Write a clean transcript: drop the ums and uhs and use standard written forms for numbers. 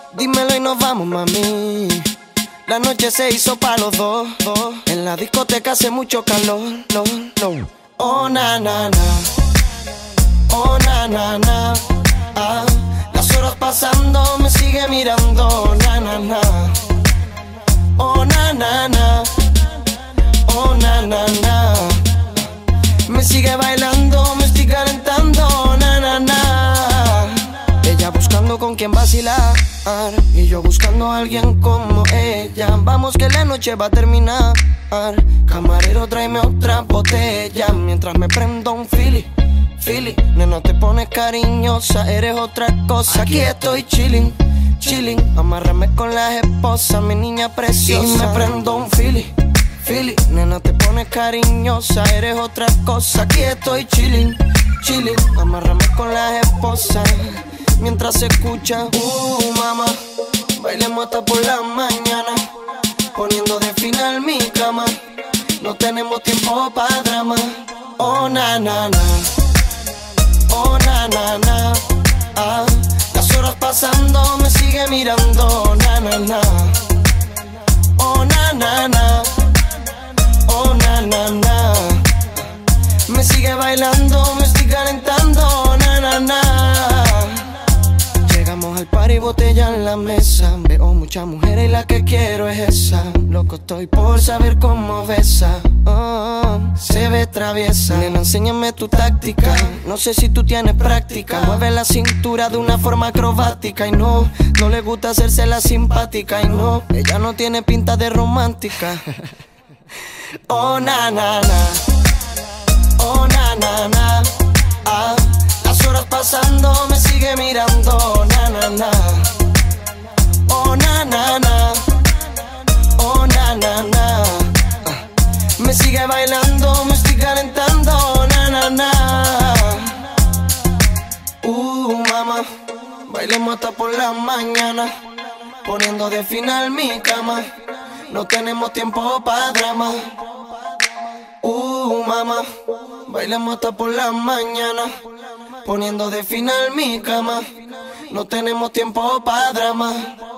Dímelo y nos vamos, mami. La noche se hizo pa' los dos. En la discoteca hace mucho calor. Oh, na, na, na. Oh, na, na, na. Ah, las horas pasando, me sigue mirando. Na, na, na. Oh, na, na, na. Oh, na, na, na. Me sigue bailando, me estoy calentando. Na, na, na. Ella buscando con quien vacilar y yo buscando a alguien como ella. Vamos que la noche va a terminar. Camarero, tráeme otra botella mientras me prendo un Philly. Nena, te pones cariñosa, eres otra cosa. Aquí estoy chilling. Amárrame con las esposas, mi niña preciosa. Y me prendo un Philly. Nena, te pones cariñosa, eres otra cosa. Aquí estoy chilling. Amárrame con las esposas mientras se escucha, mamá, bailemos hasta por la mañana, poniendo de final mi cama. No tenemos tiempo para drama. Oh, na, na, na. Oh, na, na, na. Ah, las horas pasando, me sigue mirando. Na, na, na. Oh, na, na, na. Oh, na, na, na. Me sigue bailando, me estoy calentando. Na, na, na. Llegamos al party, botella en la mesa. Veo muchas mujeres y la que quiero es esa. Loco estoy por saber cómo besa. Se ve traviesa. Nena, enséñame tu táctica. No sé si tú tienes práctica. Mueve la cintura de una forma acrobática. Y no le gusta hacerse la simpática. Y no, ella no tiene pinta de romántica. Oh, na, na, na. Oh, na, na, na. Ah, las horas pasando, me sigue mirando. Na, na, na. Oh, na, na, na. Oh, na, na, na. Me sigue bailando, me estoy calentando. Na, na, na. Mamá, bailemos hasta por la mañana, poniendo de final mi cama. No tenemos tiempo para drama. Mamá, bailemos hasta por la mañana, poniendo de final mi cama. No tenemos tiempo para drama.